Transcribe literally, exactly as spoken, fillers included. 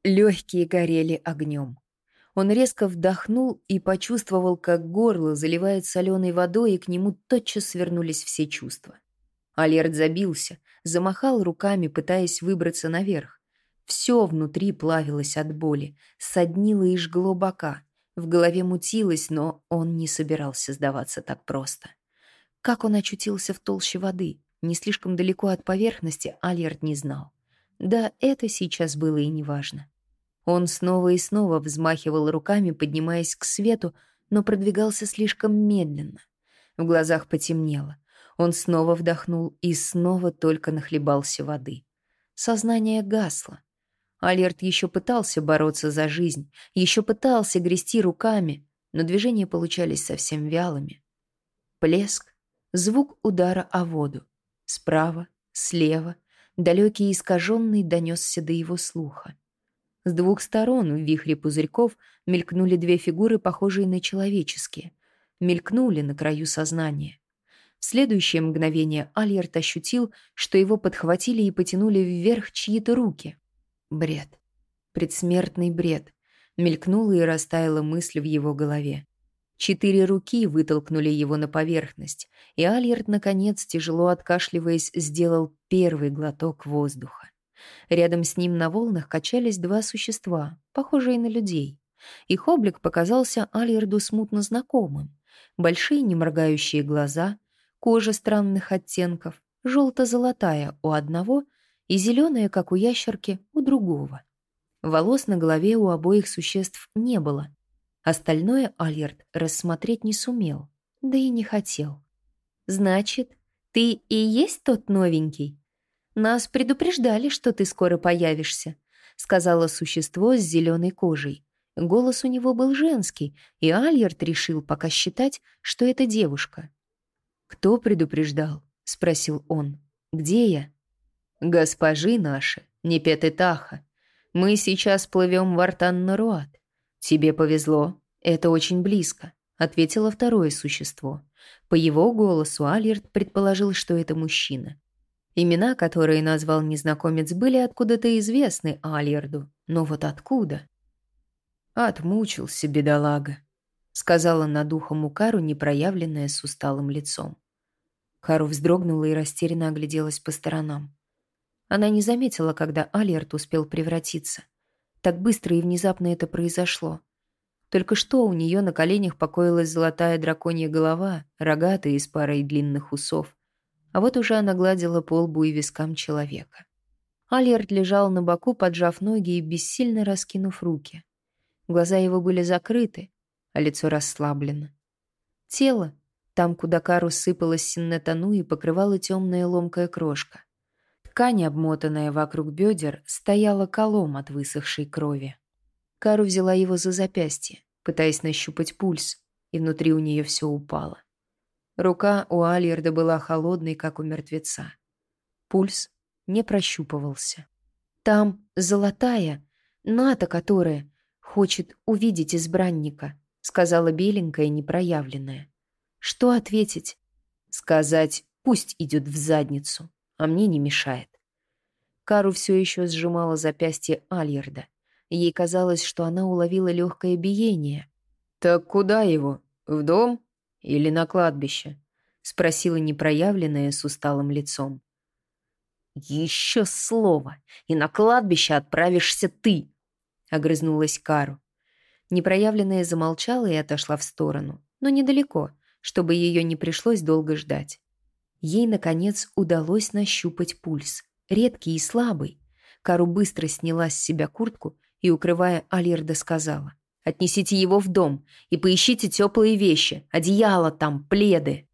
Легкие горели огнем. Он резко вдохнул и почувствовал, как горло заливает соленой водой, и к нему тотчас свернулись все чувства. Алерт забился, замахал руками, пытаясь выбраться наверх. Все внутри плавилось от боли, соднило и жгло бока. В голове мутилось, но он не собирался сдаваться так просто. Как он очутился в толще воды, не слишком далеко от поверхности, Алерт не знал. Да, это сейчас было и неважно. Он снова и снова взмахивал руками, поднимаясь к свету, но продвигался слишком медленно. В глазах потемнело. Он снова вдохнул и снова только нахлебался воды. Сознание гасло. Алерт еще пытался бороться за жизнь, еще пытался грести руками, но движения получались совсем вялыми. Плеск, звук удара о воду. Справа, слева, далекий и искаженный донесся до его слуха. С двух сторон в вихре пузырьков мелькнули две фигуры, похожие на человеческие. Мелькнули на краю сознания. В следующее мгновение Алерт ощутил, что его подхватили и потянули вверх чьи-то руки. Бред. Предсмертный бред. Мелькнула и растаяла мысль в его голове. Четыре руки вытолкнули его на поверхность, и Алерт, наконец, тяжело откашливаясь, сделал первый глоток воздуха. Рядом с ним на волнах качались два существа, похожие на людей. Их облик показался Алерду смутно знакомым. Большие неморгающие глаза, кожа странных оттенков, желто-золотая у одного и зеленая, как у ящерки, у другого. Волос на голове у обоих существ не было. Остальное Алерт рассмотреть не сумел, да и не хотел. «Значит, ты и есть тот новенький? Нас предупреждали, что ты скоро появишься», — сказала существо с зеленой кожей. Голос у него был женский, и Алерт решил пока считать, что это девушка. «Кто предупреждал?» — спросил он. «Где я?» «Госпожи наши, Непет и Таха, мы сейчас плывем в Артан-Наруат. Тебе повезло, это очень близко», — ответило второе существо. По его голосу Алерт предположил, что это мужчина. Имена, которые назвал незнакомец, были откуда-то известны Алерду, но вот откуда? «Отмучился, бедолага», — сказала над ухом у Кару, непроявленная с усталым лицом. Кару вздрогнула и растерянно огляделась по сторонам. Она не заметила, когда Алерт успел превратиться. Так быстро и внезапно это произошло. Только что у нее на коленях покоилась золотая драконья голова, рогатая и с парой длинных усов. А вот уже она гладила по лбу и вискам человека. Алерт лежал на боку, поджав ноги и бессильно раскинув руки. Глаза его были закрыты, а лицо расслаблено. Тело, там, куда Кару сыпалась синнетану и покрывала темная ломкая крошка. Ткань, обмотанная вокруг бедер, стояла колом от высохшей крови. Кару взяла его за запястье, пытаясь нащупать пульс, и внутри у нее все упало. Рука у Алерда была холодной, как у мертвеца. Пульс не прощупывался. «Там золотая, Ната, которая хочет увидеть избранника», сказала беленькая, непроявленная. Что ответить? Сказать «пусть идет в задницу», а мне не мешает. Кару все еще сжимала запястье Алерда. Ей казалось, что она уловила легкое биение. «Так куда его? В дом или на кладбище?» спросила непроявленная с усталым лицом. «Еще слово, и на кладбище отправишься ты!» огрызнулась Кару. Непроявленная замолчала и отошла в сторону, но недалеко, чтобы ее не пришлось долго ждать. Ей, наконец, удалось нащупать пульс, редкий и слабый. Кару быстро сняла с себя куртку и, укрывая Алерда, сказала: «Отнесите его в дом и поищите теплые вещи, одеяло там, пледы».